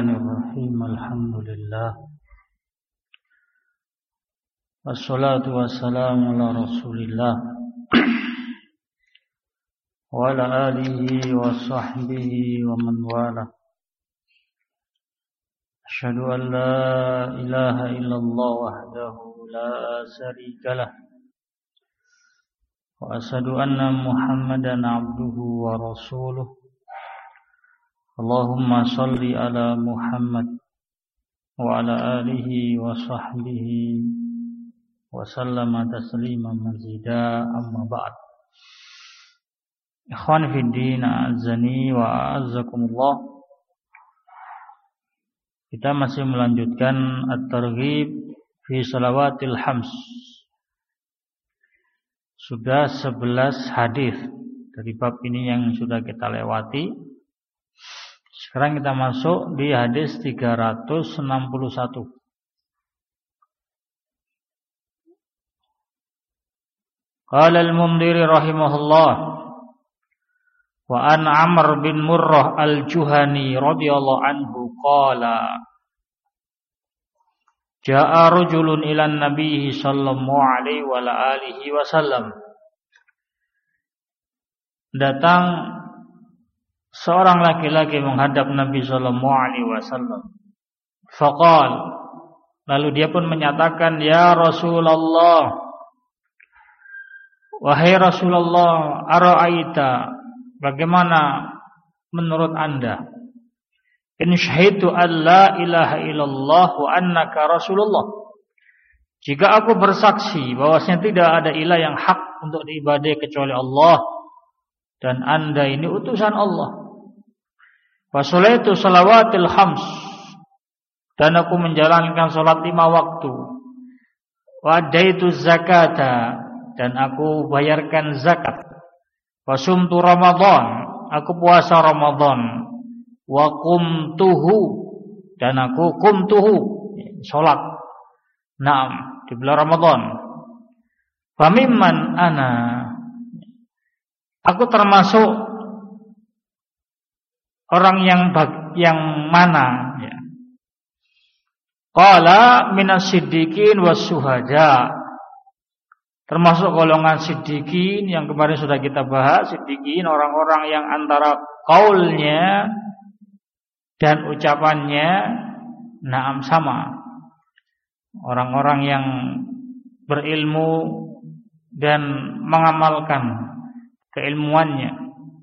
Bismillahirrahmanirrahim. Alhamdulillah. Wassalatu wassalamu ala Rasulillah wa ala alihi wa sahbihi wa man wala. Asyhadu an la ilaha illallah wahdahu la syarika lah. Wa asyhadu anna Muhammadan abduhu wa rasuluh. Allahumma salli ala Muhammad wa ala alihi wa sahbihi wa sallama tasliman mazida, amma ba'd. Ikhwan fi din, a'azzani wa a'azzakumullah. Kita masih melanjutkan at-targhib fi salawatil hams. Sudah 11 hadis dari bab ini yang sudah kita lewati. Sekarang kita masuk di hadis 361. Qala al-Mundhiri rahimahullah, wa an Amr bin Murrah al-Juhani radhiyallahu anhu qala, jaa rajulun ila an-nabiy sallallahu alaihi wa alihi wasallam. Datang seorang laki-laki menghadap Nabi sallallahu alaihi wasallam. Faqal, lalu dia pun menyatakan, ya Rasulullah, wahai Rasulullah, ara'aita, bagaimana menurut Anda? In syahidtu an la ilaha illallah wa annaka Rasulullah. Jika aku bersaksi bahwasanya tidak ada ilah yang hak untuk diibadahi kecuali Allah dan Anda ini utusan Allah. Wa sholaitu salawatil khams, dan aku menjalankan salat 5 waktu. Wa adaitu zakata, dan aku bayarkan zakat. Wa sumtu Ramadan, aku puasa Ramadan. Wa qumtuhu, dan aku qumtuhu, salat. Naam, di bulan Ramadan. Fa mimman ana, aku termasuk orang yang mana, ya. Qala minas siddiqin was syuhada, termasuk golongan siddiqin yang kemarin sudah kita bahas. Siddiqin orang-orang yang antara qaulnya dan ucapannya naam sama, orang-orang yang berilmu dan mengamalkan keilmuannya.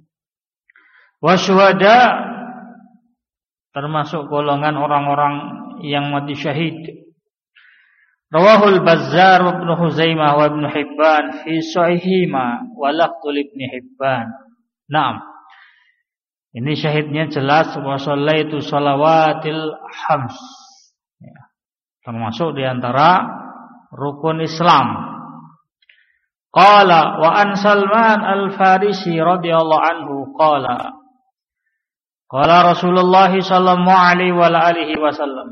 Wasyuhada, termasuk golongan orang-orang yang mati syahid. Rawahul Bazzar wa Ibnu Huzaimah wa Ibnu Hibban fi sahihima wa lafdul Ibnu Hibban. Naam. Ini syahidnya jelas, wa shallaitu salawatil hams. Ya. Termasuk di antara rukun Islam. Qala wa an Salman al-Farisi radhiyallahu anhu qala, qala Rasulullah sallallahu alaihi wa alihi wasallam,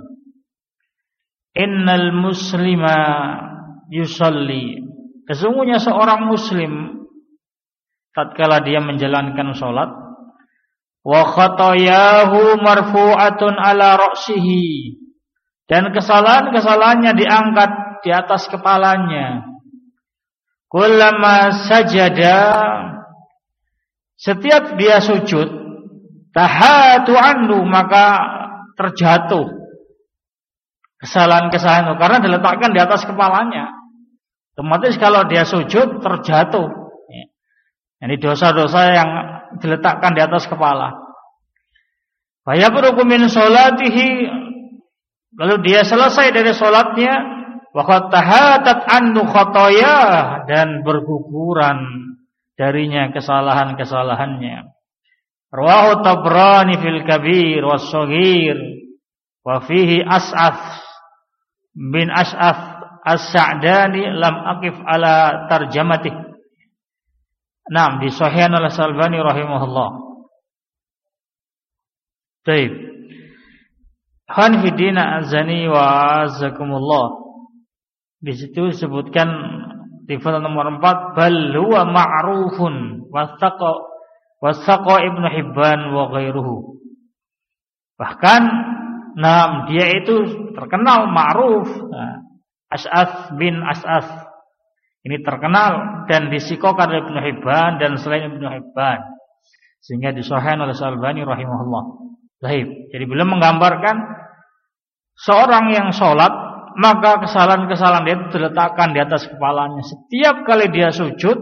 innal muslima yusalli, sesungguhnya seorang muslim tatkala dia menjalankan salat, wa khatayahu marfu'atun ala ra'sihi, dan kesalahan-kesalahannya diangkat di atas kepalanya. Kullama sajada, setiap dia sujud, tahatu anhu, maka terjatuh kesalahan-kesalahan itu karena diletakkan di atas kepalanya. Otomatis kalau dia sujud terjatuh. Ini dosa-dosa yang diletakkan di atas kepala. Fa yabruku min sholatihi, lalu dia selesai dari salatnya, wa qad tahatat anhu khotoyah, dan berguguran darinya kesalahan-kesalahannya. Rawahu Tabrani fil Kabir was Shaghir wa fihi As'ath bin As'ath As-Sa'dani lam aqif ala tarjamatih. Naam, di Sahih Al-Albani rahimahullah. Baik. Khan fi din azani wa azakumullah. Di situ disebutkan di pasal nomor 4, bal huwa ma'rufun wasaqa Ibnu Hibban wa ghairuhu. Bahkan dia itu terkenal ma'ruf. As'ath bin As'ath. Ini terkenal dan disikokan oleh Ibnu Hibban dan selain Ibnu Hibban, sehingga disahihkan oleh Al-Albani rahimahullah. Baik. Jadi beliau menggambarkan seorang yang sholat, maka kesalahan-kesalahan dia itu diletakkan di atas kepalanya. Setiap kali dia sujud,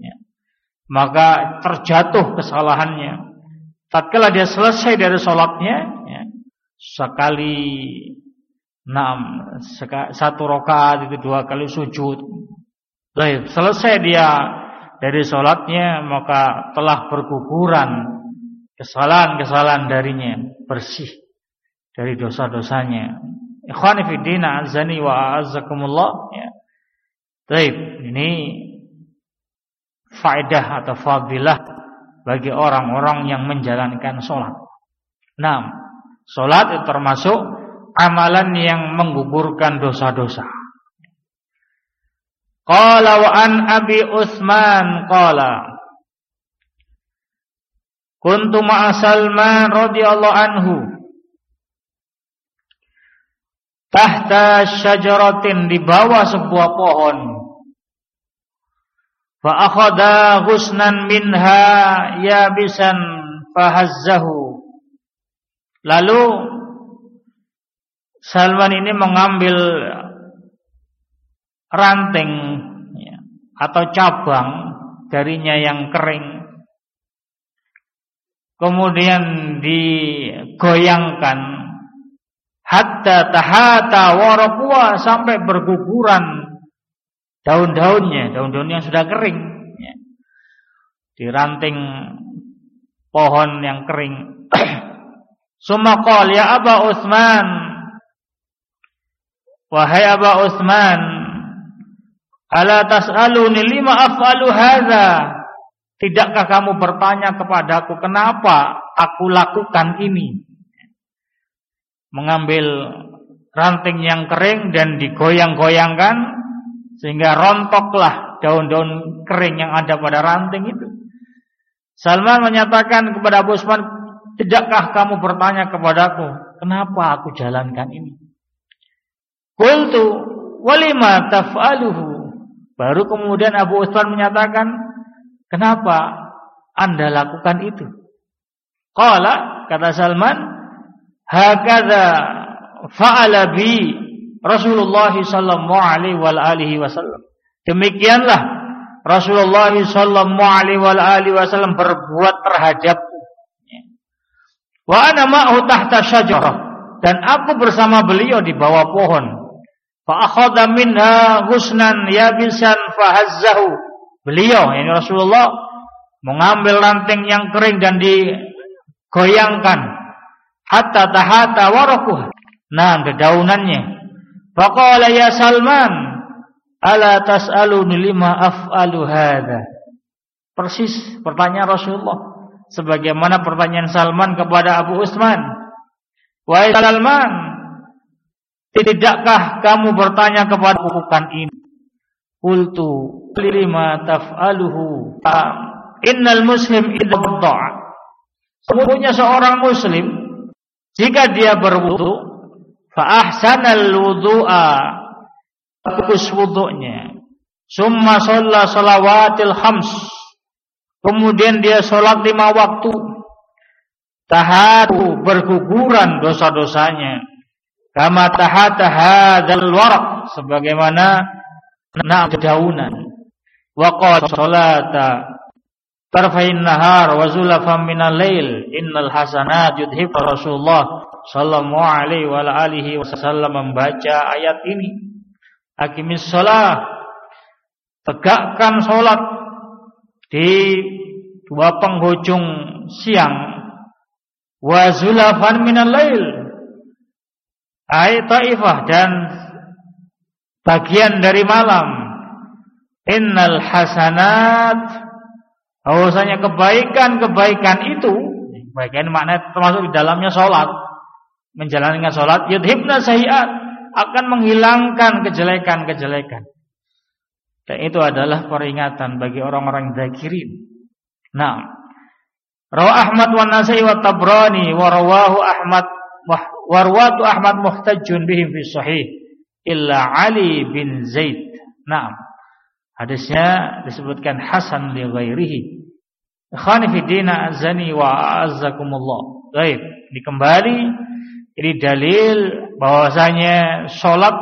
maka terjatuh kesalahannya. Tatkala dia selesai dari sholatnya, sekali 1 rakaat itu 2 kali sujud. Baik, selesai dia dari sholatnya, maka telah berguguran kesalahan-kesalahan darinya, bersih dari dosa-dosanya. Ikhwani fi din, azani wa a'azzakumullah. Baik, ini faedah atau fadilah bagi orang-orang yang menjalankan sholat. Sholat itu termasuk amalan yang menggugurkan dosa-dosa. Qala wa an Abi Utsman qala kuntu ma'a Salman radhiyallahu anhu tahta syajaratin, di bawah sebuah pohon. Fa akhadha ghusnan minha yabisan fahazzahu. Lalu Salman ini mengambil ranting atau cabang darinya yang kering, kemudian digoyangkan hatta tahata waraqwa, sampai berguguran daun-daunnya yang sudah kering, di ranting pohon yang kering. Summa qala ya Aba Utsman, wahai Aba Utsman, ala tas'aluni lima af'alu hadza, tidakkah kamu bertanya kepadaku kenapa aku lakukan ini? Mengambil ranting yang kering dan digoyang-goyangkan sehingga rontoklah daun-daun kering yang ada pada ranting itu. Salman menyatakan kepada Abu Utsman, tidakkah kamu bertanya kepadaku kenapa aku jalankan ini? Qultu walima taf'aluhu. Baru kemudian Abu Utsman menyatakan, kenapa Anda lakukan itu? Qala, kata Salman, hakadha fa'ala bi Rasulullah sallallahu alaihi wasallam. Demikianlah Rasulullah sallallahu alaihi wasallam berbuat terhadapku. Wa ana ma'hu tahta syajarah, dan aku bersama beliau di bawah pohon. Fa akhadha minha ghusnan yabisan fahazzahu. Beliau, ini Rasulullah, mengambil ranting yang kering dan digoyangkan hatta tahata waraquha, dedaunannya. Faqala ya Salman, ala tas'aluni lima af'alu hadza. Persis pertanyaan Rasulullah sebagaimana pertanyaan Salman kepada Abu Utsman. Wahai Salman, tidakkah kamu bertanya kepada bukan ini? Qultu lima taf'aluhu. Innal muslim idza wada'a. Sesungguhnya seorang muslim jika dia berwudu, fa ahsanal wudu'a, bagus wudunya, summa shalla salawatil khams, kemudian dia sholat 5 waktu, tahatu, berguguran dosa-dosanya, kama tahata hadzal waraq, sebagaimana dedaunan, wa qad salata tarfain nahar wa zulafan minal lail, innal hasanat yudhib. Rasulullah sallallahu alaihi wa alihi wasallam membaca ayat ini, aqimis shalah, tegakkan salat di 2 penghujung siang, wa zulafan minal lail, ayat taifah, dan bagian dari malam. Innal hasanat, bahwasanya kebaikan-kebaikan itu, kebaikan maknanya termasuk di dalamnya sholat, menjalankan sholat, yudhibna sayiat, akan menghilangkan kejelekan-kejelekan. Dan itu adalah peringatan bagi orang-orang zakirin. Nah, Rawa Ahmad wa Nasai wa Tabrani wa rawahu Ahmad warwatu Ahmad muhtajjun bihim fi sahih illa Ali bin Zaid. Naam. Hadisnya disebutkan hasan li ghairihi. Ikhwani fi din azani wa azzakumullah. Baik, ini kembali ini dalil bahwasanya salat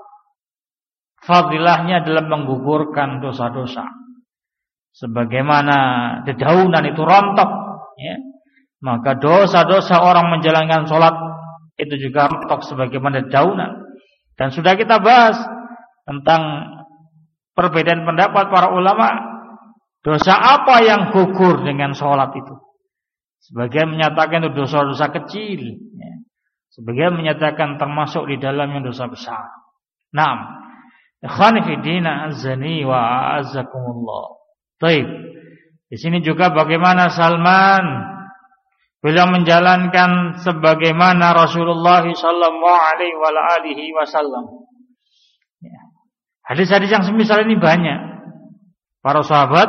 fadilahnya adalah menggugurkan dosa-dosa. Sebagaimana dedaunan itu rontok, ya, maka dosa-dosa orang menjalankan sholat itu juga rontok sebagaimana dedaunan. Dan sudah kita bahas tentang perbedaan pendapat para ulama, dosa apa yang gugur dengan sholat itu. Sebagian menyatakan itu dosa-dosa kecil, ya. Sebagian menyatakan termasuk di dalamnya dosa besar. Naam. Ikhwani fi din azani wa azzakumullah. Baik. Di sini juga bagaimana Salman beliau menjalankan sebagaimana Rasulullah sallallahu alaihi wasallam. Ya. Hadis-hadis yang semisal ini banyak. Para sahabat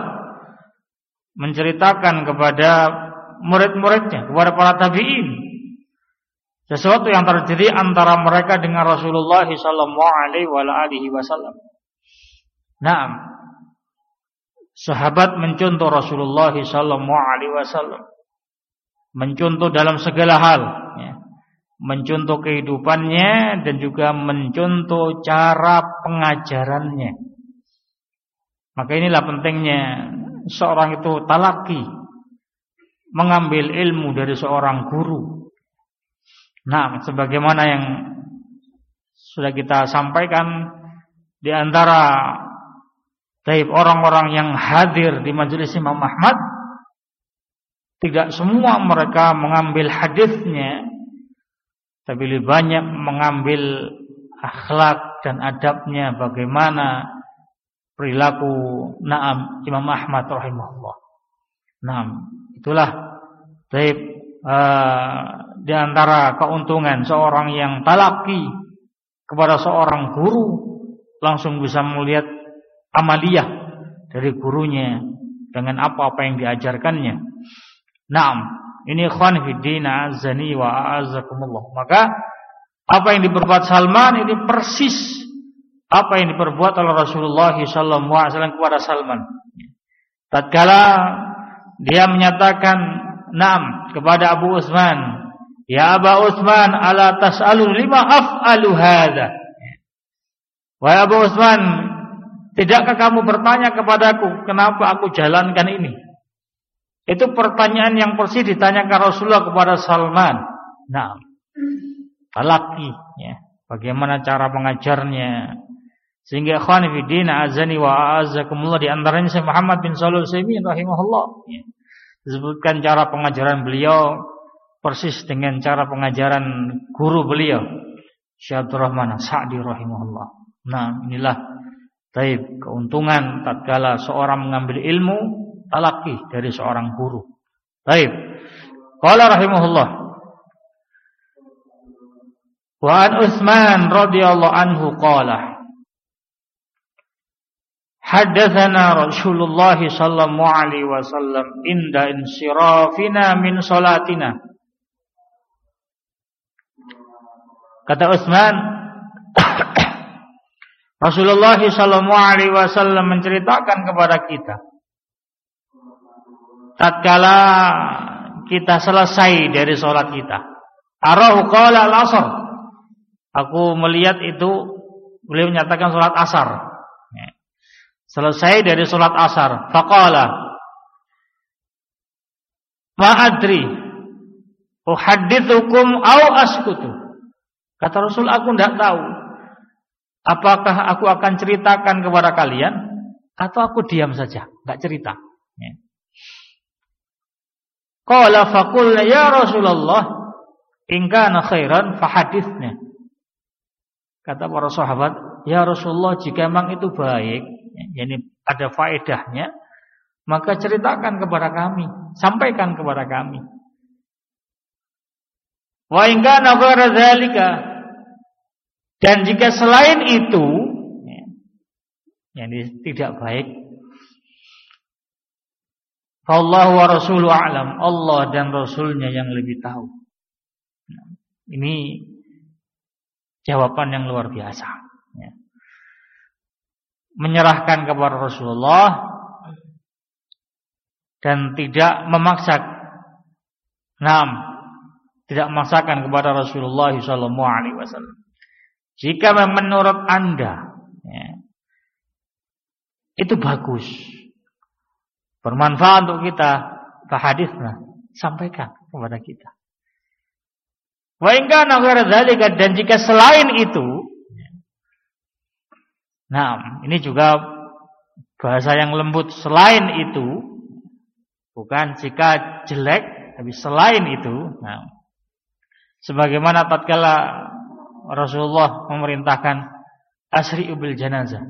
menceritakan kepada murid-muridnya, kepada para tabi'in, sesuatu yang terjadi antara mereka dengan Rasulullah sallallahu alaihi wasallam. Naam. Sahabat mencontoh Rasulullah sallallahu alaihi wasallam. Mencontoh dalam segala hal, ya. Mencontoh kehidupannya dan juga mencontoh cara pengajarannya. Maka inilah pentingnya seorang itu talaki, mengambil ilmu dari seorang guru. Nah, sebagaimana yang sudah kita sampaikan, di antara orang-orang yang hadir di majelis Imam Ahmad, tidak semua mereka mengambil hadisnya, tapi lebih banyak mengambil akhlak dan adabnya, bagaimana perilaku Imam Ahmad rahimahullah. Itulah di antara keuntungan seorang yang talaki kepada seorang guru, langsung bisa melihat amaliyah dari gurunya dengan apa-apa yang diajarkannya. Naam, ini ikhwan fiddina azani wa azakumullah. Maka apa yang diperbuat Salman ini persis apa yang diperbuat oleh Rasulullah sallallahu alaihi wasallam kepada Salman. Tatkala dia menyatakan naam kepada Abu Utsman, ya Abu Utsman, ala tas'alu lima af'alu hadza. Wahai Abu Utsman, tidakkah kamu bertanya kepadaku kenapa aku jalankan ini? Itu pertanyaan yang persis ditanyakan Rasulullah kepada Salman. Nah, talaki, ya, bagaimana cara mengajarnya, sehingga ikhwan fillah azani wa azakumullah, di antaranya Syekh Muhammad bin Shalih Al-Utsaimin rahimahullah, ya, disebutkan cara pengajaran beliau persis dengan cara pengajaran guru beliau Syekh Abdurrahman Sa'di rahimahullah. Nah, inilah keuntungan tatkala seorang mengambil ilmu talaki dari seorang guru. Qala rahimahullah, wa an Utsman radhiyallahu anhu qala, haddatsana Rasulullah sallallahu alaihi wasallam inda insirafina min salatina. Kata Utsman, Rasulullah sallallahu alaihi wasallam menceritakan kepada kita tatkala kita selesai dari salat kita. Arahu qala al-asr. Aku melihat itu beliau menyatakan salat asar. Selesai dari salat asar, faqala ma adri uhaddithukum au askutu. Kata Rasul, aku tidak tahu apakah aku akan ceritakan kepada kalian atau aku diam saja, enggak cerita. Qala faqulna ya Rasulullah in kana khairan fahaditsna. Kata para sahabat, ya Rasulullah, jika memang itu baik, yakni ada faedahnya, maka ceritakan kepada kami, sampaikan kepada kami. Wa in kana ghaira dzalika, dan jika selain itu yakni tidak baik, Allah wa rasuluhu a'lam, Allah dan Rasulnya yang lebih tahu. Ini jawaban yang luar biasa. Ya. Menyerahkan kepada Rasulullah dan tidak memaksa. Tidak memaksakan kepada Rasulullah SAW. Jika menurut Anda, ya, itu bagus, bermanfaat untuk kita, hadisnya sampaikan kepada kita. Wa in kana ghairu dzalika, dan jika selain itu, ini juga bahasa yang lembut, selain itu, bukan jika jelek, tapi selain itu. Sebagaimana tatkala Rasulullah memerintahkan asri'u bil janazah,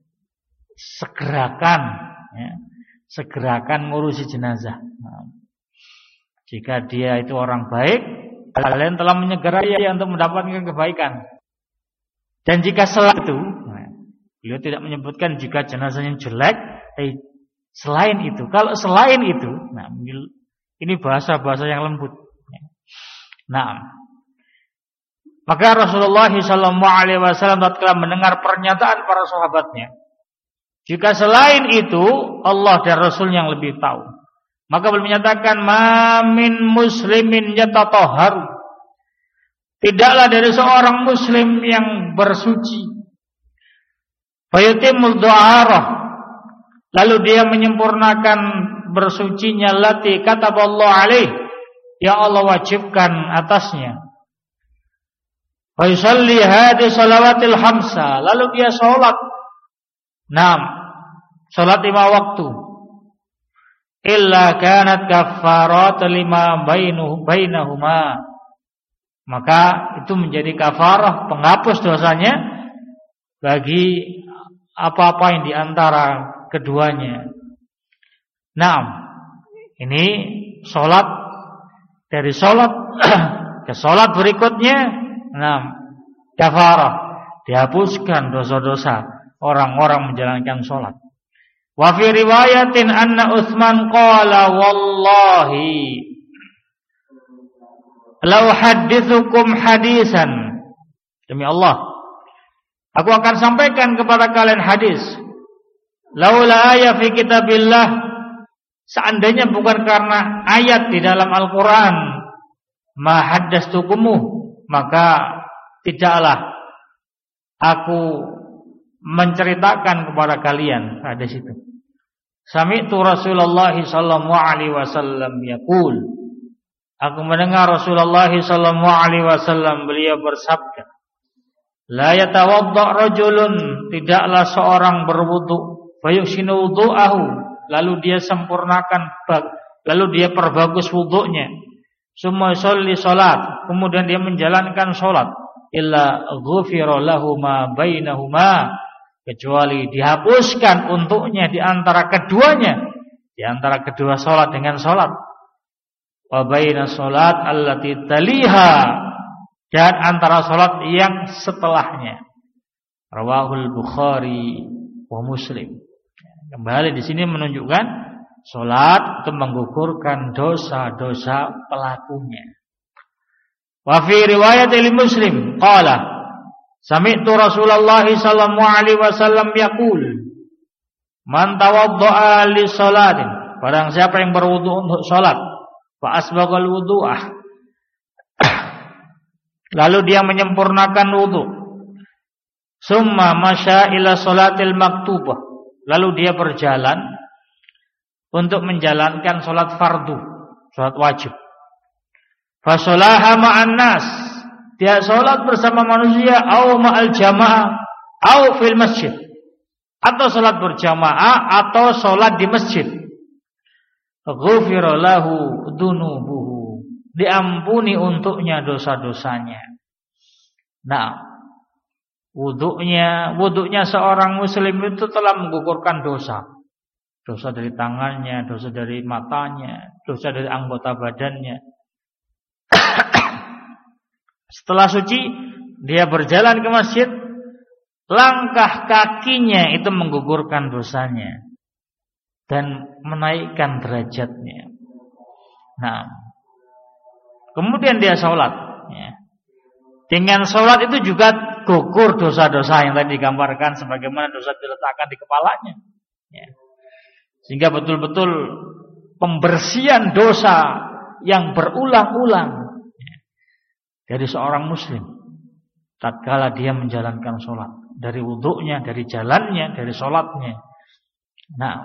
segerakan ngurusi jenazah. Jika dia itu orang baik, kalian telah menyegera dia untuk mendapatkan kebaikan. Dan jika selain itu, beliau tidak menyebutkan jika jenazahnya jelek, selain itu. Kalau selain itu, ini bahasa-bahasa yang lembut. Maka Rasulullah SAW tatkala mendengar pernyataan para sahabatnya, jika selain itu Allah dan Rasul yang lebih tahu, maka beliau menyatakan, ma min muslimin yatatahharu, tidaklah dari seorang muslim yang bersuci, fayutimul du'arah, lalu dia menyempurnakan bersucinya, lati kataballahu alaih, yang Allah wajibkan atasnya, fayusalli hadhi salawatil hamsa, lalu dia sholat sholat 5 waktu, illa kanat kafarat lima bainahuma, maka itu menjadi kafarah, penghapus dosanya bagi apa-apa yang diantara keduanya. Ini sholat, dari sholat ke sholat berikutnya, kafarah, dihapuskan dosa-dosa orang-orang menjalankan sholat. Wa fi riwayatin anna Utsman qala wallahi law hadithukum hadisan, demi Allah aku akan sampaikan kepada kalian hadis, laula ayat fi kitabillah, seandainya bukan karena ayat di dalam Al-Quran, ma haddastukumu, maka tidaklah aku menceritakan kepada kalian hadis itu. Sami'tu Rasulullah sallallahu alaihi wasallam yaqul, aku mendengar Rasulullah sallallahu alaihi wasallam beliau bersabda, la yatawadda rajulun, tidaklah seorang berwudu, fayuhsinu wudu'ahu, lalu dia sempurnakan, lalu dia perbagus wudunya, summa yusalli salat, kemudian dia menjalankan salat, illa ghufira lahu ma bainahuma, kecuali dihapuskan untuknya di antara keduanya, di antara kedua salat dengan salat, wa baina salat allati taliha, dan antara salat yang setelahnya. Rawahul Bukhari wa Muslim. Kembali di sini menunjukkan salat itu menggugurkan dosa-dosa pelakunya. Wa fi riwayat Muslim qala, sami'tu Rasulullah sallallahu alaihi wasallam yaqul, man tawaddaa li salatin, barang siapa yang berwudu untuk salat, fa asbaghal wudu'ah, lalu dia menyempurnakan wudu, summa masya ila salatil maktubah, lalu dia berjalan untuk menjalankan salat fardu, salat wajib, fa sholaha ma'an nas, dia sholat bersama manusia, au ma'al jamaah, au fil masjid, atau sholat berjamaah atau sholat di masjid, ghufira lahu dunubuhu, diampuni untuknya dosa-dosanya. Wudunya seorang muslim itu telah menggugurkan dosa. Dosa dari tangannya, dosa dari matanya, dosa dari anggota badannya. Setelah suci, dia berjalan ke masjid, langkah kakinya itu menggugurkan dosanya dan menaikkan derajatnya. Kemudian dia sholat, Dengan sholat itu juga gugur dosa-dosa yang tadi digambarkan, sebagaimana dosa diletakkan di kepalanya. Ya. Sehingga betul-betul pembersihan dosa yang berulang-ulang dari seorang muslim tatkala dia menjalankan sholat, dari wudhunya, dari jalannya, dari sholatnya. Nah,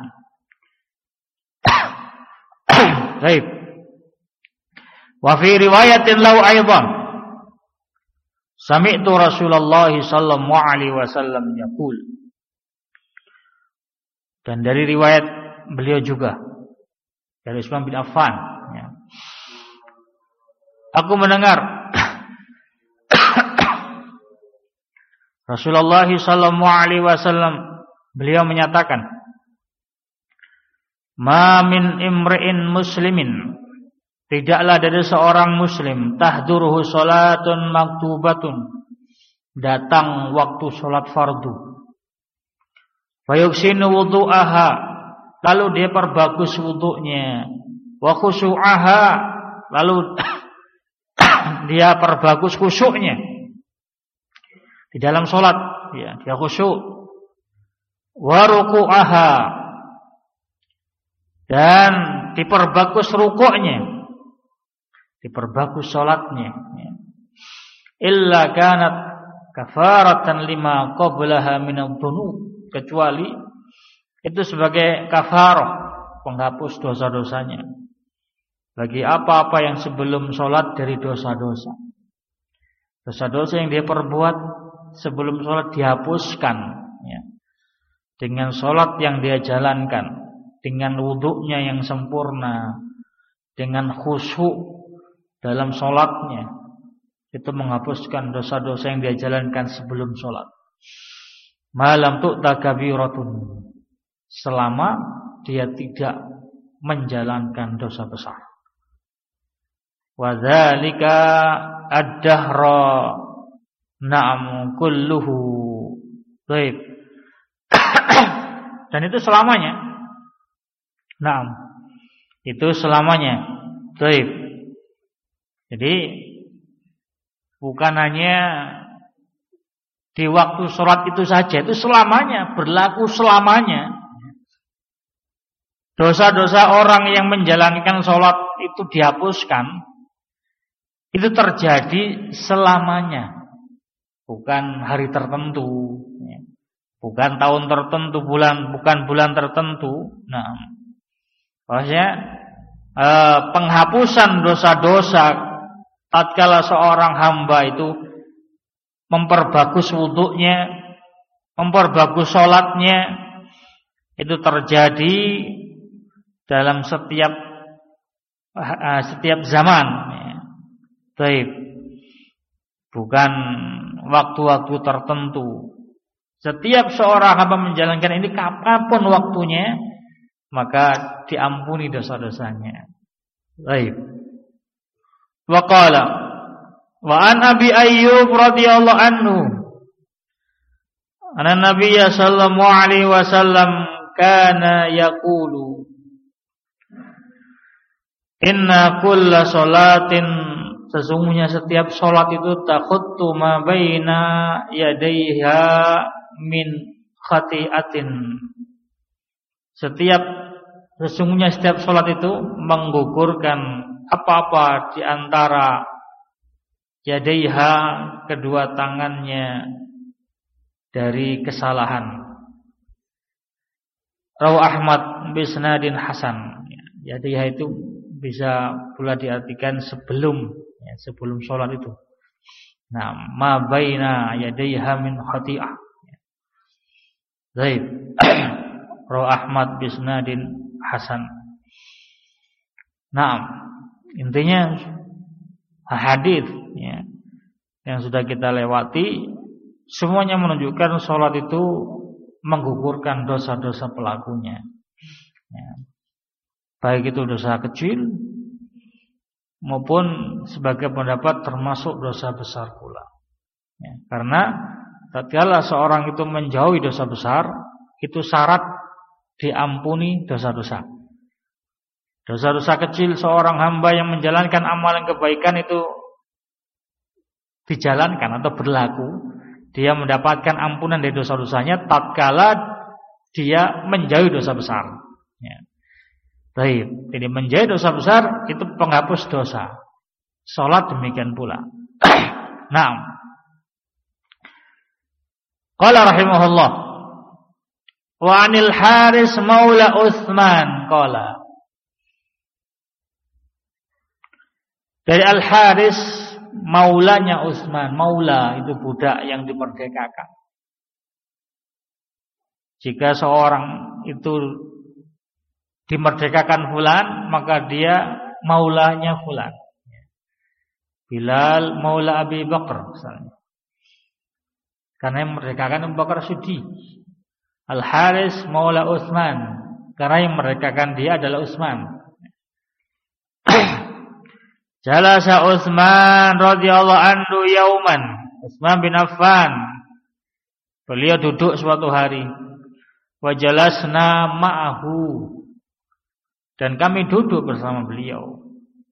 baik. Wa fi riwayatin lau aidan sami'tu Rasulullah sallallahu alaihi wasallam yaqul. Dan dari riwayat beliau juga dari Utsman bin Affan, ya. Aku mendengar Rasulullah sallallahu alaihi wasallam beliau menyatakan, "Ma min imri'in muslimin," tidaklah dari seorang muslim, tahduruhu salatun maktubatun, datang waktu salat fardu. Fayuksinu wudu'aha, lalu dia perbagus wudu'nya. Wa khusyu'aha, lalu dia perbagus khusyuknya di dalam salat, ya, dia khusyuk. Wa ruku'aha, dan diperbagus rukuknya, diperbagus salatnya, ya. Illa kanat kafaratan lima qablaha minadh-dhunub, kecuali itu sebagai kafarah, penghapus dosa-dosanya bagi apa-apa yang sebelum sholat dari dosa-dosa. Dosa-dosa yang dia perbuat sebelum sholat dihapuskan, ya, dengan sholat yang dia jalankan, dengan wudhunya yang sempurna, dengan khusyuk dalam sholatnya, itu menghapuskan dosa-dosa yang dia jalankan sebelum sholat. Malam tu'ta kabiratun, selama dia tidak menjalankan dosa besar. Wa dzalika ad-dahra na'am kulluhu. Baik. Dan itu selamanya. Naam. Itu selamanya. Baik. Jadi bukan hanya di waktu sholat itu saja, itu selamanya, berlaku selamanya. Dosa-dosa orang yang menjalankan sholat itu dihapuskan, itu terjadi selamanya, bukan hari tertentu, bukan tahun tertentu, bukan bulan tertentu. Nah, maksudnya penghapusan dosa-dosa tatkala seorang hamba itu memperbagus wudhunya, memperbagus sholatnya, itu terjadi dalam setiap zaman, ya. Baik, bukan waktu-waktu tertentu. Setiap seorang hamba menjalankan ini kapanpun waktunya, maka diampuni dosa-dosanya. Baik. Wa qala wa an Abi Ayyub radhiyallahu anhu anna Nabiyya sallallahu alaihi wasallam kana yaqulu inna kulla salatin, sesungguhnya setiap salat itu takhuttu ma baina yadayha min khati'atin, sesungguhnya setiap salat itu menggugurkan apa-apa di antara yadaiha, kedua tangannya, dari kesalahan. Rawi Ahmad bisnadin hasan. Yadaiha itu bisa pula diartikan sebelum, ya, sebelum sholat itu. Nah, ma baina yadaiha min khati'ah. Baik. Rawi Ahmad bisnadin hasan. Nah, intinya hadis, ya, yang sudah kita lewati semuanya menunjukkan sholat itu menggugurkan dosa-dosa pelakunya, ya. Baik itu dosa kecil maupun sebagai pendapat termasuk dosa besar pula, ya. Karena tatkala seorang itu menjauhi dosa besar, itu syarat diampuni dosa-dosa. Dosa-dosa kecil seorang hamba yang menjalankan amalan kebaikan itu dijalankan atau berlaku, dia mendapatkan ampunan dari dosa-dosanya tatkala dia menjauhi dosa besar. Ya. Baik, jadi menjauhi dosa besar itu penghapus dosa. Salat demikian pula. Naam. Qala rahimahullah wa 'anil Haris maula Utsman qala. Dari Al-Haris maulanya Utsman, maula itu budak yang dimerdekakan. Jika seorang itu dimerdekakan fulan, maka dia maulanya fulan. Bilal maula Abi Bakar misalnya. Karena yang memerdekakan Abu Bakar Siddiq. Al-Haris maula Utsman, karena yang memerdekakan dia adalah Utsman. Jalasa Utsman radhiyallahu anhu yauman. Utsman bin Affan. Beliau duduk suatu hari. Wa jalasna ma'ahu. Dan kami duduk bersama beliau.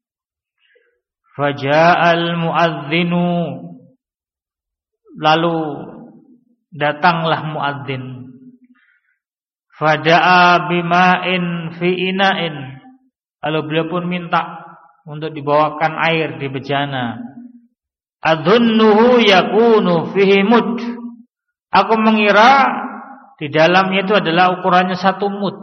Faja'al muadzinu. Lalu datanglah muadzin. Fada'a bima'in fi ina'in. Lalu beliau pun minta untuk dibawakan air di bejana. Adhunnuhu yakunu fihi mud. Aku mengira di dalamnya itu adalah ukurannya 1 mud.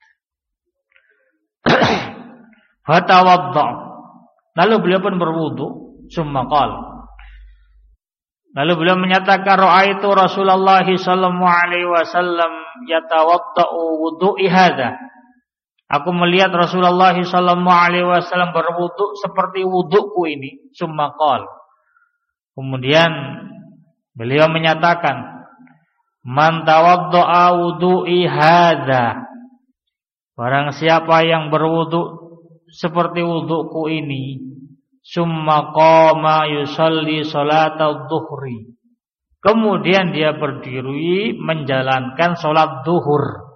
Fatawadda. Lalu beliau pun berwudu. Summa qala. Lalu beliau menyatakan ra'aitu Rasulullah sallallahu alaihi wasallam yatawaddau wudu'i hadza. Aku melihat Rasulullah sallallahu alaihi wasallam berwudu seperti wuduku ini. Summa qala. Kemudian beliau menyatakan, "Man tawaddaa wudu'i hadza." Barang siapa yang berwudu seperti wuduku ini, summa qama yusalli salatal dhuhri. Kemudian dia berdiri menjalankan salat zuhur.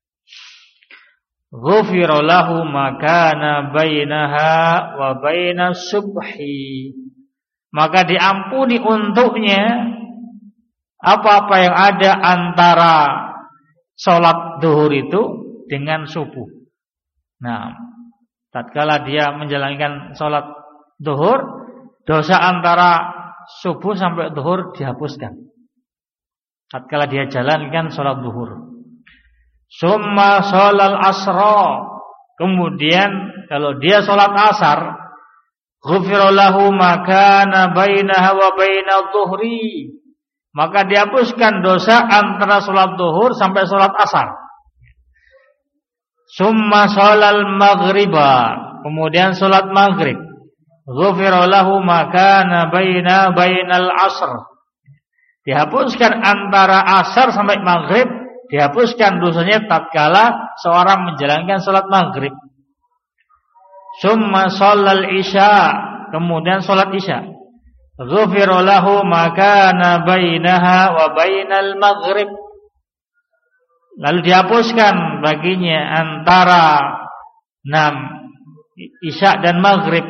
Ghufira lahu ma kana bainaha wa bainas subhi. Maka diampuni untuknya apa-apa yang ada antara salat zuhur itu dengan subuh. Nah, tatkala dia menjalankan salat zuhur, dosa antara subuh sampai zuhur dihapuskan. Tatkala dia jalankan salat zuhur. Summa sholal asra. Kemudian kalau dia salat asar, ghufira lahu ma kana bainaha wa bainadh dhuhri. Maka dihapuskan dosa antara salat zuhur sampai salat asar. Summa sholal maghriba. Kemudian salat maghrib. Ghufira lahu ma kana bainal asr. Dihapuskan antara asar sampai maghrib. Dihapuskan dosanya tatkala seorang menjalankan salat maghrib. Summa sholal isya. Kemudian salat isya. Ghufira lahu ma kana bainaha wa bainal maghrib. Lalu dihapuskan baginya antara isya dan maghrib.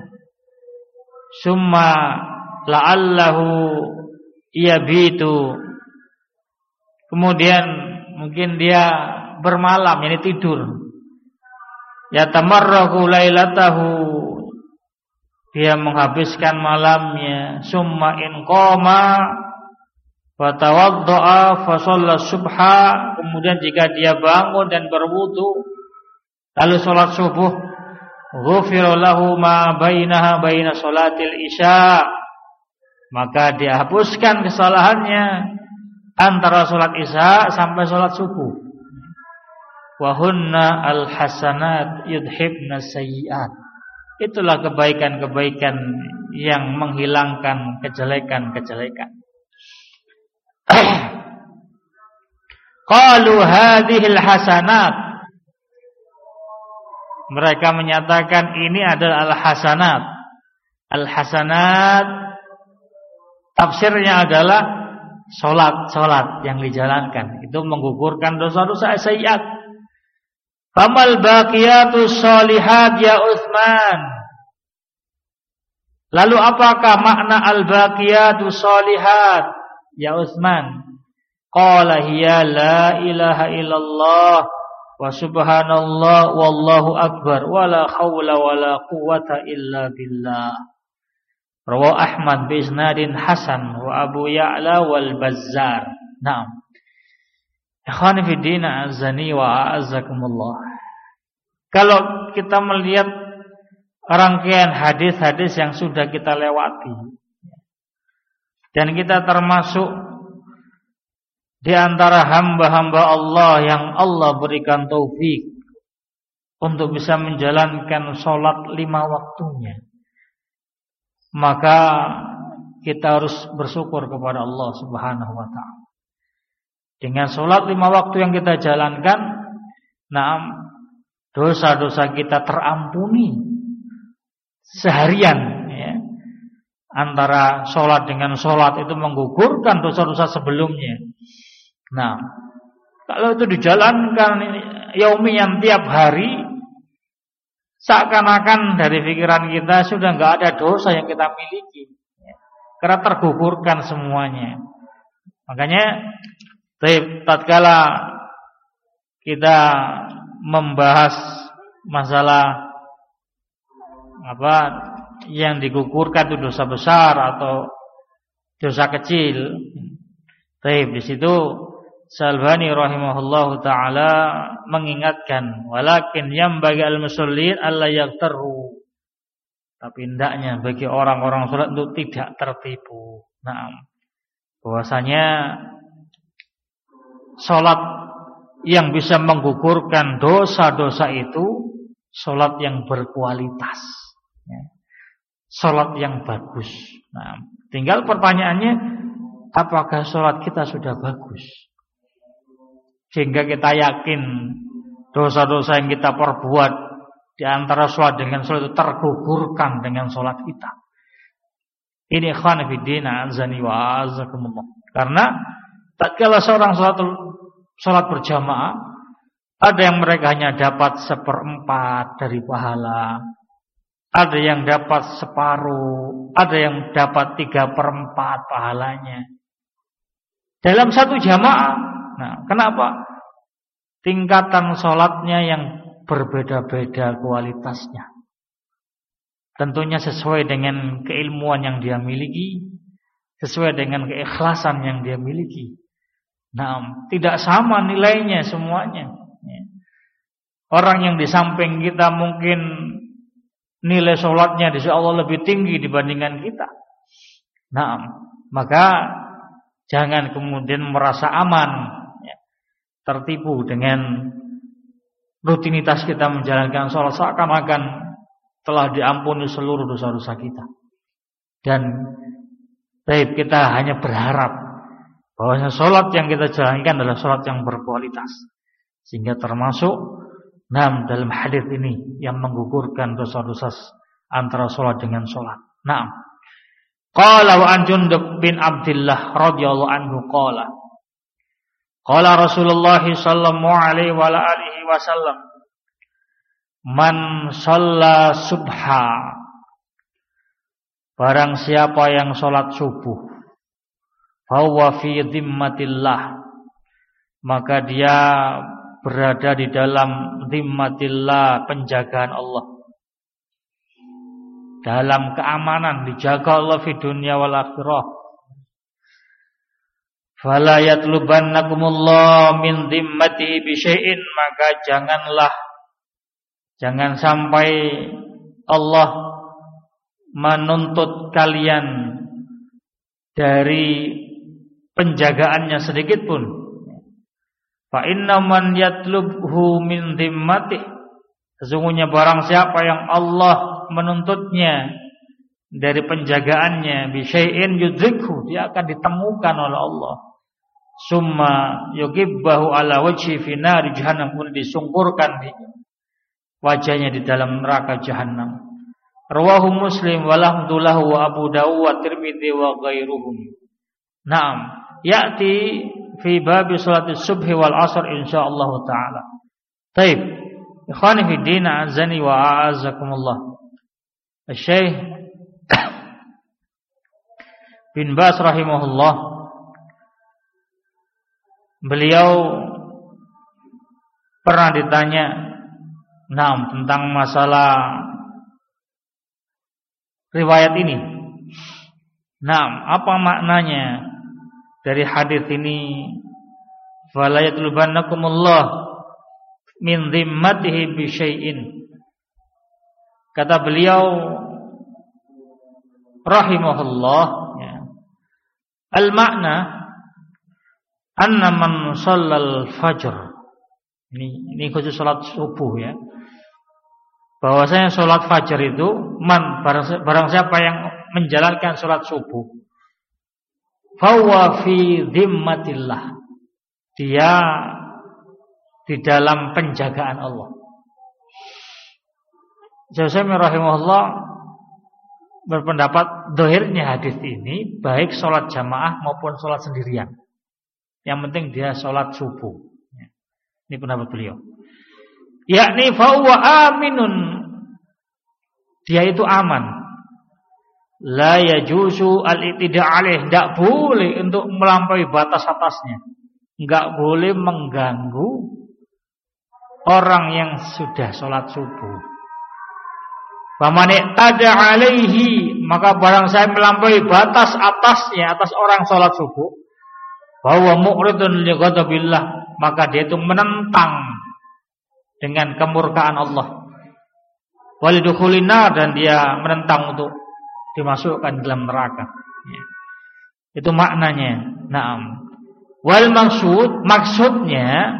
Summa la'allahu yabitu. Kemudian mungkin dia bermalam, ini tidur. Yatamarrahu lailatahu. Dia menghabiskan malamnya. Summa in qama wa tawaddaa fa shalla subha. Kemudian jika dia bangun dan berwudu lalu salat subuh, ghufira lahu ma bainaha baina salatil isya. Maka dihapuskan kesalahannya antara salat isya sampai salat subuh. Wa hunna al-hasanat yudhibna sayyi'at. Itulah kebaikan-kebaikan yang menghilangkan kejelekan-kejelekan. Qalu hadhil hasanat. Mereka menyatakan ini adalah al-hasanat. Al-hasanat tafsirnya adalah salat yang dijalankan. Itu menggugurkan dosa-dosa sayyi'at. Famal baqiyatus shalihat ya Utsman. Lalu apakah makna al-baqiyatu shalihat? Ya Utsman. Qala hiya la ilaha illallah wa subhanallah wallahu akbar wala haula wala quwwata illa billah. Rawahu Ahmad bi isnadin hasan wa Abu Ya'la wal Bazzar. Naam. Ikhwani fi din azani wa a'azzakumullah. Kalau kita melihat rangkaian hadis-hadis yang sudah kita lewati dan kita termasuk di antara hamba-hamba Allah yang Allah berikan taufik untuk bisa menjalankan sholat 5 waktunya, maka kita harus bersyukur kepada Allah Subhanahu wa ta'ala. Dengan sholat 5 waktu yang kita jalankan, dosa-dosa kita terampuni seharian ya. Antara sholat dengan sholat itu menggugurkan dosa-dosa sebelumnya. Nah, kalau itu dijalankan yaumiyan tiap hari, seakan-akan dari pikiran kita sudah enggak ada dosa yang kita miliki ya. Karena tergugurkan semuanya. Makanya tatkala kita membahas masalah yang digugurkan itu dosa besar atau dosa kecil. Di situ Syalbani rahimahullahu taala mengingatkan, walakin yang bagi al-musallin alla yaghtarru. Tapi hendaknya bagi orang-orang salat itu tidak tertipu. Bahwasanya salat yang bisa menggugurkan dosa-dosa itu salat yang berkualitas. Salat yang bagus. Tinggal pertanyaannya, apakah salat kita sudah bagus? Sehingga kita yakin dosa-dosa yang kita perbuat di antara salat dengan salat itu tergugurkan dengan salat kita. Ini ikhwan fillah azani wa azakumullah. Karena tatkala seorang salat berjamaah, ada yang mereka hanya dapat 1/4 dari pahala, ada yang dapat separuh, ada yang dapat 3/4 pahalanya dalam satu jamaah. Kenapa? Tingkatan sholatnya yang berbeda-beda kualitasnya. Tentunya sesuai dengan keilmuan yang dia miliki, sesuai dengan keikhlasan yang dia miliki. Tidak sama nilainya semuanya. Orang yang di samping kita mungkin nilai sholatnya di sisi Allah lebih tinggi dibandingkan kita. Maka jangan kemudian merasa aman, tertipu dengan rutinitas kita menjalankan sholat seakan-akan telah diampuni seluruh dosa-dosa kita. Dan kita hanya berharap bahwa sholat yang kita jalankan adalah sholat yang berkualitas, sehingga termasuk dalam hadis ini yang menggugurkan dosa-dosa antara sholat dengan sholat. Qala wa an Jundub bin Abdullah radhiyallahu anhu qala Rasulullah sallallahu alaihi wa alihi wasallam, man shalla subha, barang siapa yang salat subuh, fahuwa fi dhimmatillah, maka dia berada di dalam dhimmatillah, penjagaan Allah, dalam keamanan, dijaga Allah fi dunya wal akhirah. Fala yatlubannakumullah min dhimmatihi bi syai'in, maka jangan sampai Allah menuntut kalian dari penjagaannya sedikit pun. Fa inna man yatlubhu min dhimmatihi, sesungguhnya barang siapa yang Allah menuntutnya dari penjagaannya, bi syai'in yudrikhu, dia akan ditemukan oleh Allah. Summa yugibbahu ala wajhi fi nari jahannam, pun disungkurkan di wajahnya di dalam neraka jahannam. Rawahu Muslim wa lahdulahu wa Abu Dawud wa Tirmidzi wa ghairuhum. Ya'ti fi bab salat subhi wal asr insyaallah taala. Baik, ikhwani fi din azani wa a'azzakumullah. Syekh bin Baz rahimahullah, beliau pernah ditanya tentang masalah riwayat ini. Apa maknanya dari hadis ini? Fala yatlubannakumullah min dhimmatihi bi syai'in. Kata beliau rahimahullah, al-makna anna man shallal fajr. Ini khusus salat subuh ya. Bahwasanya salat fajar itu barang siapa yang menjalankan salat subuh, fahuwa fi dhimmatillah. Dia di dalam penjagaan Allah. Syaikhul rahimahullah berpendapat dohirnya hadis ini baik salat jamaah maupun salat sendirian. Yang penting dia salat subuh. Ini pendapat beliau. Yakni fahuwa aminun. Dia itu aman. La yajuzu al-i'tida' alaih. Tidak boleh untuk melampaui batas atasnya. Enggak boleh mengganggu orang yang sudah sholat subuh. Faman i'tada' alaihi, maka barang saya melampaui batas atasnya, atas orang sholat subuh, bahwa mu'ridun li ghadabillah, maka dia itu menentang dengan kemurkaan Allah. Walidukhulina, dan dia menentang untuk dimasukkan dalam neraka. Itu maknanya. Naam. Wal maksudnya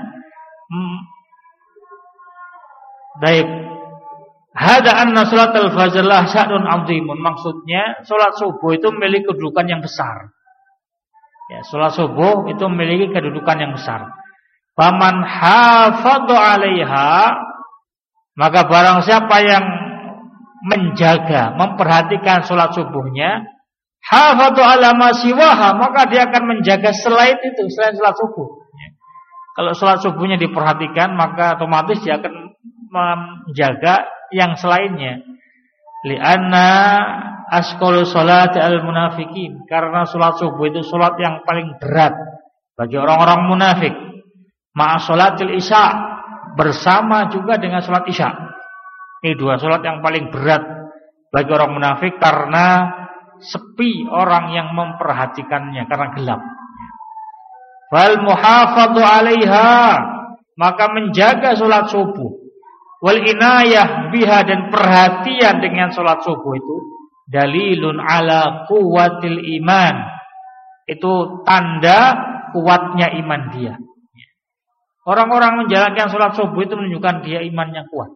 baik. Hada anna salatul fajr lah sya'nun 'azimun. Maksudnya salat subuh itu memiliki kedudukan yang besar. Ya, salat subuh itu memiliki kedudukan yang besar. Faman hafadha 'alaiha, maka barang siapa yang menjaga, memperhatikan salat subuhnya, hafadha 'ala ma siwaha, maka dia akan menjaga selain itu, selain salat subuh. Kalau salat subuhnya diperhatikan, maka otomatis dia akan menjaga yang selainnya. Li'anna asqalu sholati al-munafiqin, karena salat subuh itu salat yang paling berat bagi orang-orang munafik. Ma'a sholatil isya, bersama juga dengan salat isya. Ini dua salat yang paling berat bagi orang munafik karena sepi orang yang memperhatikannya, karena gelap. Fal muhafadhu 'alaiha, maka menjaga salat subuh. Wal inayah biha, dan perhatian dengan salat subuh itu dalilun ala quwwatil iman. Itu tanda kuatnya iman dia. Orang-orang menjalankan salat subuh itu menunjukkan dia imannya kuat.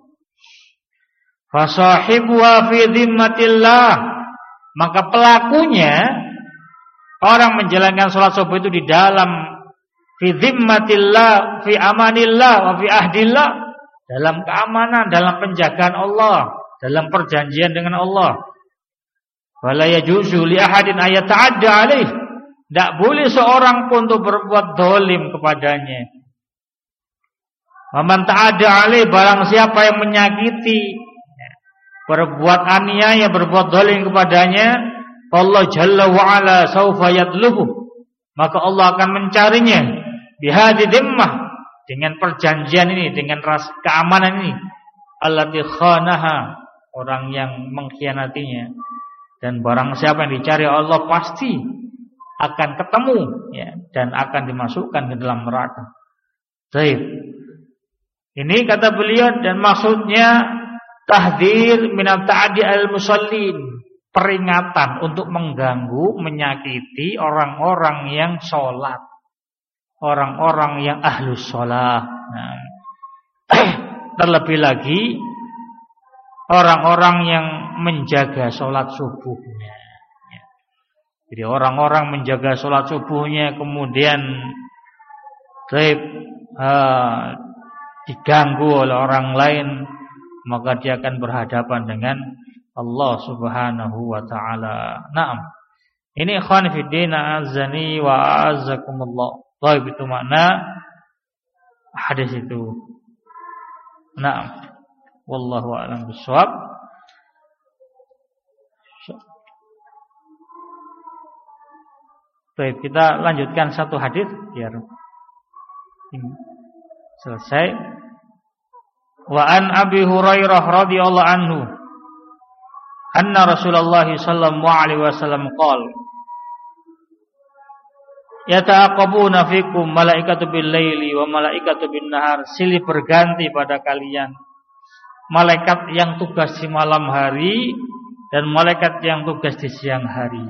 Fasahibuha fi dhimmatillah, maka pelakunya, orang menjalankan salat subuh itu di dalam fi dhimmatillah, fi amanillah, wa fi ahdillah, dalam keamanan, dalam penjagaan Allah, dalam perjanjian dengan Allah. Wala yajuzu li ahadin ayata'adda alaih, tidak boleh seorang pun untuk berbuat zalim kepadanya. Waman ta'adda alaih, barang siapa yang menyakiti, berbuat aniaya, berbuat zalim kepadanya, Allah Jalla wa Ala saufa yadlubuh, maka Allah akan mencarinya bihadi dhimmah, dengan perjanjian ini, dengan keamanan ini, allati khanaha, orang yang mengkhianatinya. Dan barang siapa yang dicari Allah pasti akan ketemu, ya, dan akan dimasukkan ke dalam neraka. Baik. Ini kata beliau, dan maksudnya tahdzir minat ta'adi al-musallin, peringatan untuk mengganggu, menyakiti orang-orang yang sholat, orang-orang yang ahlus sholat. Terlebih lagi orang-orang yang menjaga sholat subuhnya. Jadi orang-orang menjaga sholat subuhnya kemudian diganggu oleh orang lain, maka dia akan berhadapan dengan Allah Subhanahu wa ta'ala. Naam. Ini ikhwan fiddin, azani wa azzakumullah. Baik, itu makna hadis itu. Naam. Wallahu a'lam bishawab. Baik, kita lanjutkan satu hadis biar ini selesai. Wa an Abi Hurairah radhiyallahu anhu anna Rasulullah sallallahu alaihi wasallam qala yata'aqabuna fikum malaikatu bil laili wa malaikatu bin nahar, silih berganti pada kalian malaikat yang tugas di malam hari dan malaikat yang tugas di siang hari.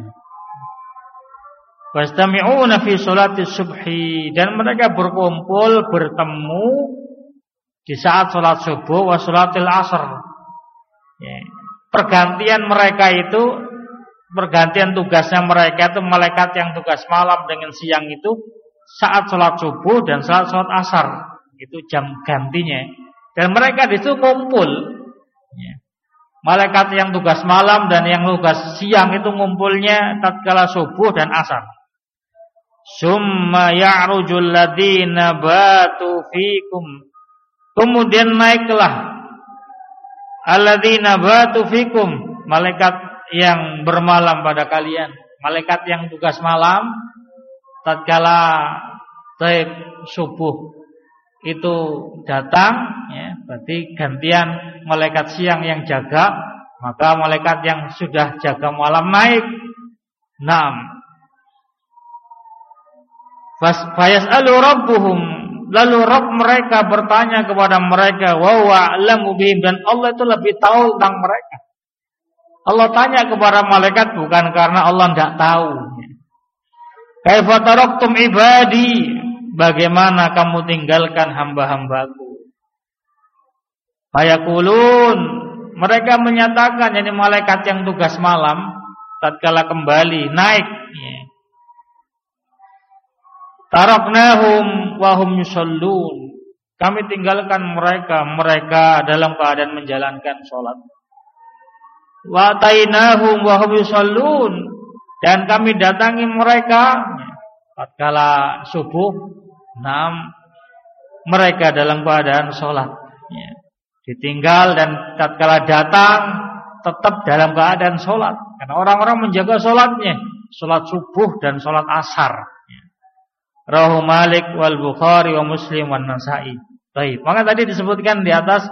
Wastami'una fi sholati subhi, dan mereka berkumpul bertemu di saat sholat subuh wa sholatil asr. Pergantian mereka itu, pergantian tugasnya mereka itu malaikat yang tugas malam dengan siang itu saat sholat subuh dan saat sholat asar, itu jam gantinya. Dan mereka di situ ngumpul. Malaikat yang tugas malam dan yang tugas siang itu ngumpulnya tatkala subuh dan asar. Summa ya'rujul ladina batu fikum, kemudian naiklah alladzina batu fikum, malaikat yang bermalam pada kalian, malaikat yang tugas malam tatkala subuh itu datang, ya, berarti gantian malaikat siang yang jaga, maka malaikat yang sudah jaga malam naik. Naam. Fayas'alu rabbuhum, lalu Rabb mereka bertanya kepada mereka, wa huwa a'lamu bihim, dan Allah itu lebih tahu tentang mereka. Allah tanya kepada malaikat bukan karena Allah tidak tahu. Kaifa taraktum ibadi, bagaimana kamu tinggalkan hamba-hambaku? Fayaqulun, mereka menyatakan, yakni malaikat yang tugas malam tatkala kembali naik, taraknahum wa hum yusallun, kami tinggalkan mereka dalam keadaan menjalankan sholat. Wa tainahum wa hum yusallun, dan kami datangi mereka tatkala subuh, mereka dalam keadaan sholat. Ditinggal dan tatkala datang tetap dalam keadaan sholat, karena orang-orang menjaga sholatnya, sholat subuh dan sholat asar. Rawahu Malik wal Bukhari wa Muslim wan Nasa'i. Baik, maka tadi disebutkan di atas,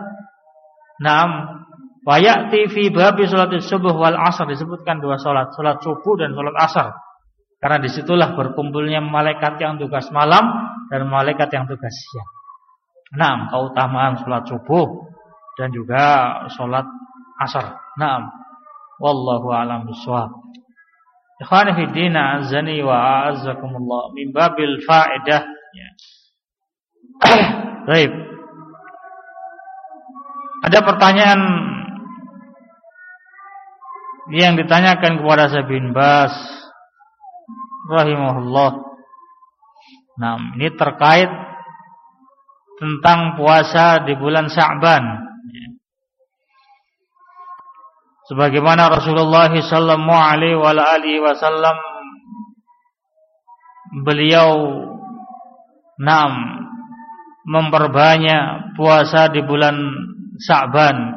wa ya'ti fi babi sholatis subuh wal asar, disebutkan dua sholat subuh dan sholat asar. Karena disitulah berkumpulnya malaikat yang tugas malam dan malaikat yang tugas siang. Keutamaan sholat subuh dan juga sholat asar. Wallahu a'lam bishawab. Ikhwani fi din, azani wa a'azzakumullah, min babil faedah. Baik. Ada pertanyaan yang ditanyakan kepada Syekh bin Baz rahimahullah. Ini terkait tentang puasa di bulan Sya'ban. Sebagaimana Rasulullah sallallahu alaihi wasallam beliau memperbanyak puasa di bulan Sya'ban.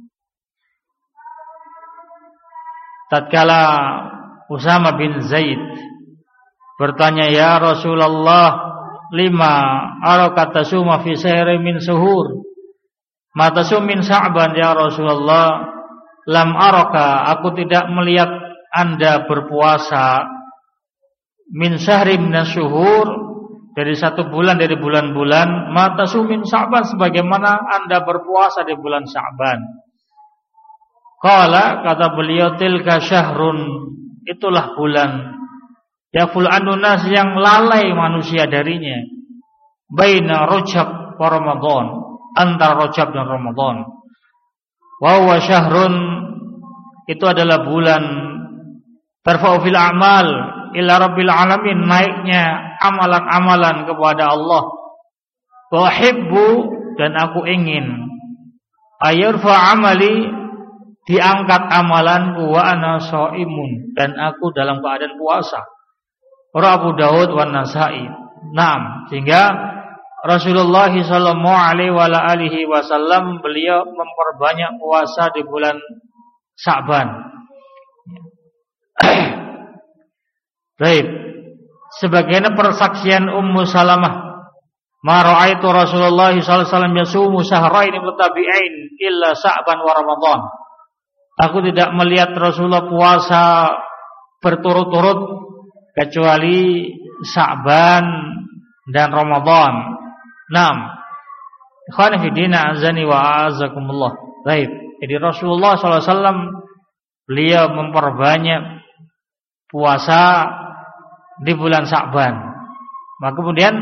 Tatkala Usama bin Zaid bertanya, ya Rasulullah, lima araka tasuma fi sahri min suhur, ma tasum min Sya'ban ya Rasulullah? Lam araka, aku tidak melihat Anda berpuasa min syahri minas syuhur, dari satu bulan dari bulan-bulan, mata sumin Sya'ban, sebagaimana Anda berpuasa di bulan Sya'ban. Qala, kata beliau, tilka syahrun, itulah bulan yaful anunas, yang lalai manusia darinya, baina Rajab wa Ramadan, antara Rajab dan Ramadan. Wa huwa syahrun, itu adalah bulan tarfa'u fil a'mal ila rabbil alamin, naiknya amalan-amalan kepada Allah. Wa uhibbu, dan aku ingin, ayurfa amali, diangkat amalanku, wa ana shaimun, dan aku dalam keadaan puasa. Rawahu Abu Daud wan Nasa'i. Sehingga Rasulullah sallallahu alaihi wasallam beliau memperbanyak puasa di bulan Sya'ban. Baik. sebagaimana persaksian Ummu Salamah, ma ra'aitu Rasulullah sallallahu alaihi wasallam yasumu syahrain mutabi'ain illa Sya'ban wa Ramadan. Aku tidak melihat Rasulullah puasa berturut-turut kecuali Sya'ban dan Ramadan. Naam. Ikhwan fillah azani wa azakumullah. Baik. Jadi Rasulullah sallallahu alaihi wasallam beliau memperbanyak puasa di bulan Sya'ban. Maka kemudian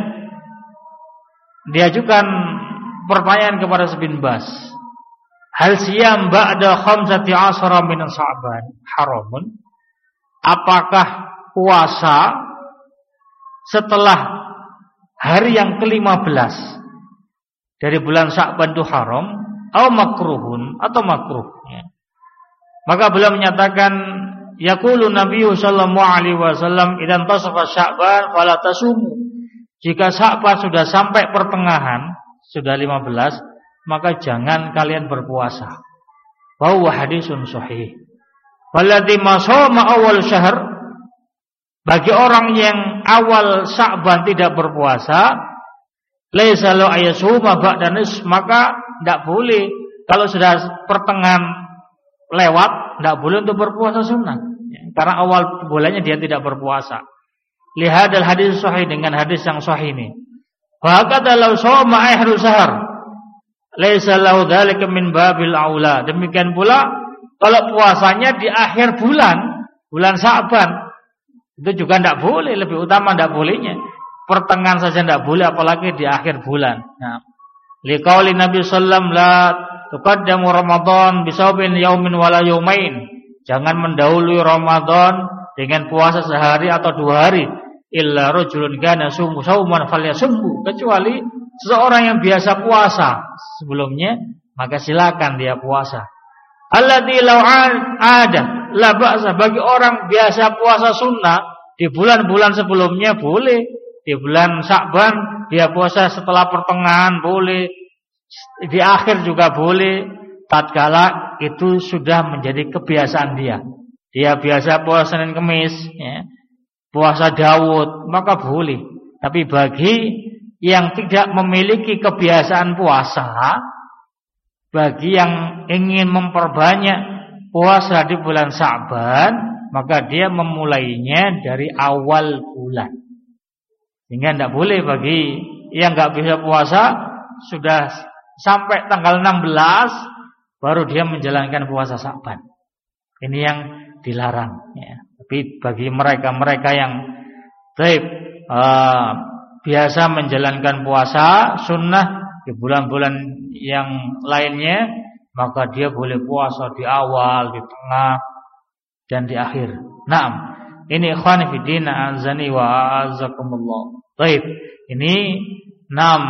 diajukan pertanyaan kepada Ibn Bas, hal siyam ba'da 15 min Sya'ban haramun? Apakah puasa setelah hari yang ke-15 dari bulan Sya'ban itu haram atau makruhun atau makruh ya. Maka beliau menyatakan yaqulu Nabi sallallahu alaihi wasallam idan tasafa Sya'ban fala tasumu. Jika Sya'ban sudah sampai pertengahan, sudah 15, maka jangan kalian berpuasa. Wa huwa hadisun sahih. Walladzi masama awal syahr, bagi orang yang awal Sya'ban tidak berpuasa, laisa la ayasuma ba'da nis, maka tidak boleh kalau sudah pertengahan lewat, tidak boleh untuk berpuasa sunnah. Karena awal bulannya dia tidak berpuasa. Lihat hadis sahih dengan hadis yang sahih ini. Wa qad law shoma akhir syahr laisa lahu dzalika min babil aula. Demikian pula kalau puasanya di akhir bulan Sya'ban, itu juga tidak boleh, lebih utama tidak bolehnya. Pertengahan saja tidak boleh, apalagi di akhir bulan. Nah, liqauli Nabi sallallahu alaihi wasallam la tuqaddamu Ramadan bisawmin yaumin wala yaumain. Jangan mendahului Ramadan dengan puasa sehari atau 2 hari. Illa rajulun kana sauman falyasumhu, kecuali seseorang yang biasa puasa sebelumnya, maka silakan dia puasa. Alladzi law ada la ba'sa, bagi orang biasa puasa sunnah di bulan-bulan sebelumnya boleh. Di bulan Sya'ban dia puasa setelah pertengahan boleh, di akhir juga boleh, tatkala itu sudah menjadi kebiasaan dia. Dia biasa puasa Senin Kamis ya, puasa Daud, maka boleh. Tapi bagi yang tidak memiliki kebiasaan puasa, bagi yang ingin memperbanyak puasa di bulan Sya'ban, maka dia memulainya dari awal bulan. Sehingga tidak boleh bagi yang nggak bisa puasa sudah sampai tanggal 16 baru dia menjalankan puasa Sya'ban. Ini yang dilarang ya. Tapi bagi mereka-mereka yang biasa menjalankan puasa sunnah di bulan-bulan yang lainnya, maka dia boleh puasa di awal, di tengah, dan di akhir. Naam. Ini ikhwan fillah azani wa azakumullah. Baik, ini 6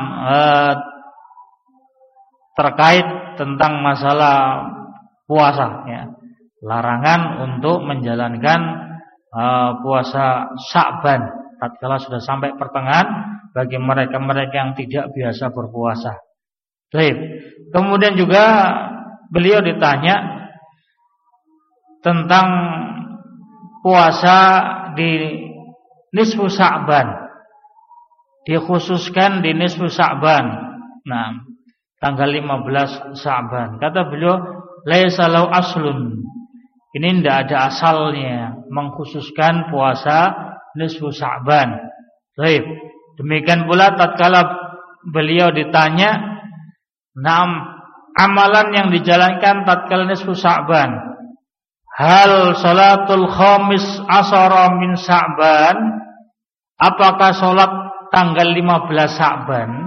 terkait tentang masalah puasa ya. Larangan untuk menjalankan puasa Sya'ban tatkala sudah sampai pertengahan bagi mereka-mereka yang tidak biasa berpuasa. Baik. Kemudian juga beliau ditanya tentang puasa di nisfu Sya'ban. Dikhususkan di nisfu Sya'ban. Nah, tanggal 15 Sya'ban. Kata beliau, laisa lahu aslun. Ini tidak ada asalnya mengkhususkan puasa nisfu Sya'ban. Baik. Demikian pula tatkala beliau ditanya, amalan yang dijalankan tatkala nisfu Sya'ban. Hal salatul khamis asara min Sya'ban? Apakah salat tanggal 15 Sya'ban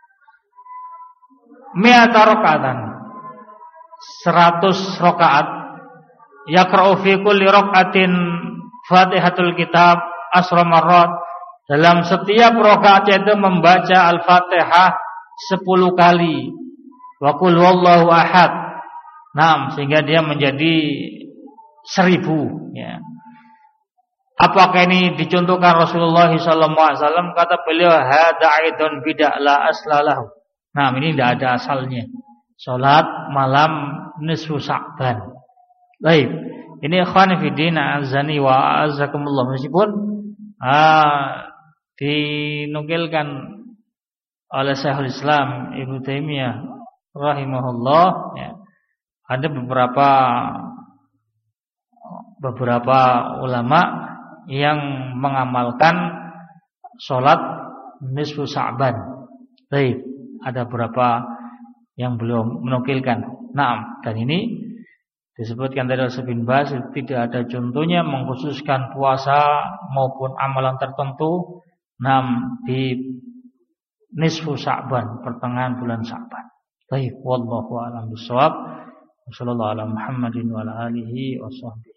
100 rakaatan, 100 rakaat, yaqra'u fi kulli rakaatin Fatihatul Kitab asra marrat, dalam setiap rakaat itu membaca Al-Fatihah 10 kali, wa qul huwallahu ahad. Nah, sehingga dia menjadi 1000 ya. Apakah ini dicontohkan Rasulullah SAW? Kata beliau, hada aidun bid'ah la aslalahu. Nah, ini tidak ada asalnya. Salat malam nisfu Sya'ban. Baik. Ini ikhwan fillah azani wa azakumullah. Meskipun dinukilkan oleh Syekhul Islam Ibnu Taimiyah rahimahullah, ya, ada beberapa ulama yang mengamalkan sholat nisfu Sa'ban. Baik, ada beberapa yang belum menukilkan. Naam, dan ini disebutkan dari Syekh bin Baz, tidak ada contohnya mengkhususkan puasa maupun amalan tertentu di nisfu Sa'ban, pertengahan bulan Sa'ban. Baik, wallahu a'lam bishawab. Wassallallahu ala Muhammadin wa ala alihi wa sahbihi.